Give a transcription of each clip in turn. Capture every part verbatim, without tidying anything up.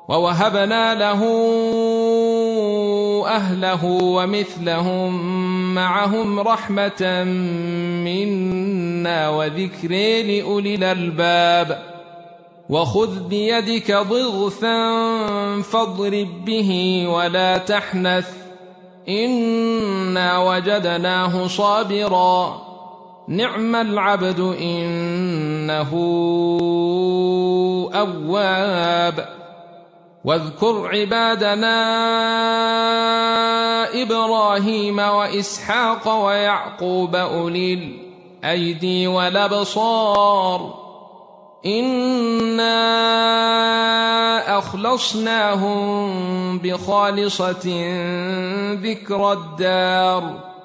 ووهبنا له أهله ومثلهم معهم رحمة منا وذكر لأولي الألباب وخذ بيدك ضغثا فاضرب به ولا تحنث إنا وجدناه صابرا نعم العبد إنه أواب واذكر عبادنا إبراهيم وإسحاق ويعقوب أولي الأيدي والأبصار إنا أخلصناهم بخالصة ذكر الدار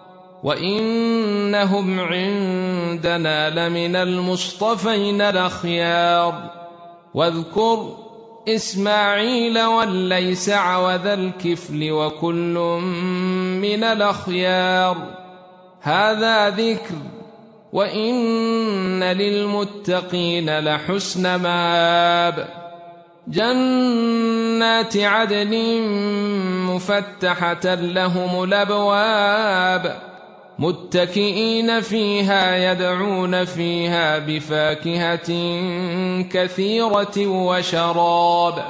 وإنهم عندنا لمن المصطفين الأخيار واذكر إسماعيل واليسع وذا الكفل وكل من الأخيار هذا ذكر وإن للمتقين لحسن مآب جنات عدن مفتحة لهم الأبواب متكئين فيها يدعون فيها بفاكهة كثيرة وشراب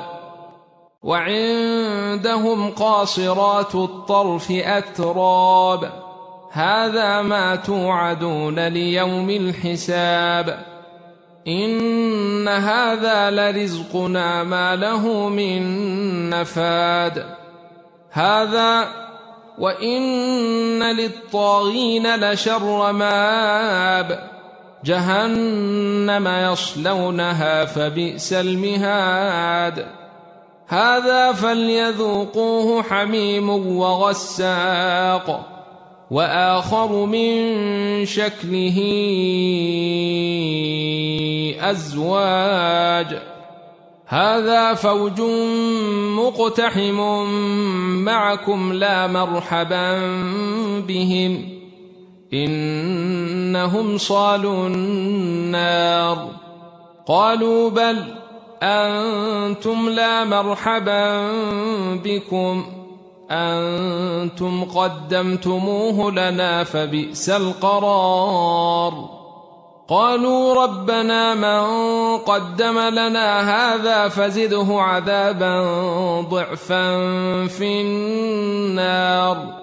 وعندهم قاصرات الطرف أتراب هذا ما توعدون ليوم الحساب إن هذا لرزقنا ما له من نفاد هذا وإن للطاغين لشر مآب جهنم يصلونها فبئس المهاد هذا فليذوقوه حميم وغساق وآخر من شكله أزواج هذا فوج مقتحم معكم لا مرحبا بهم إنهم صالوا النار قالوا بل أنتم لا مرحبا بكم أنتم قدمتموه لنا فبئس القرار قالوا ربنا من قدم لنا هذا فزده عذابا ضعفا في النار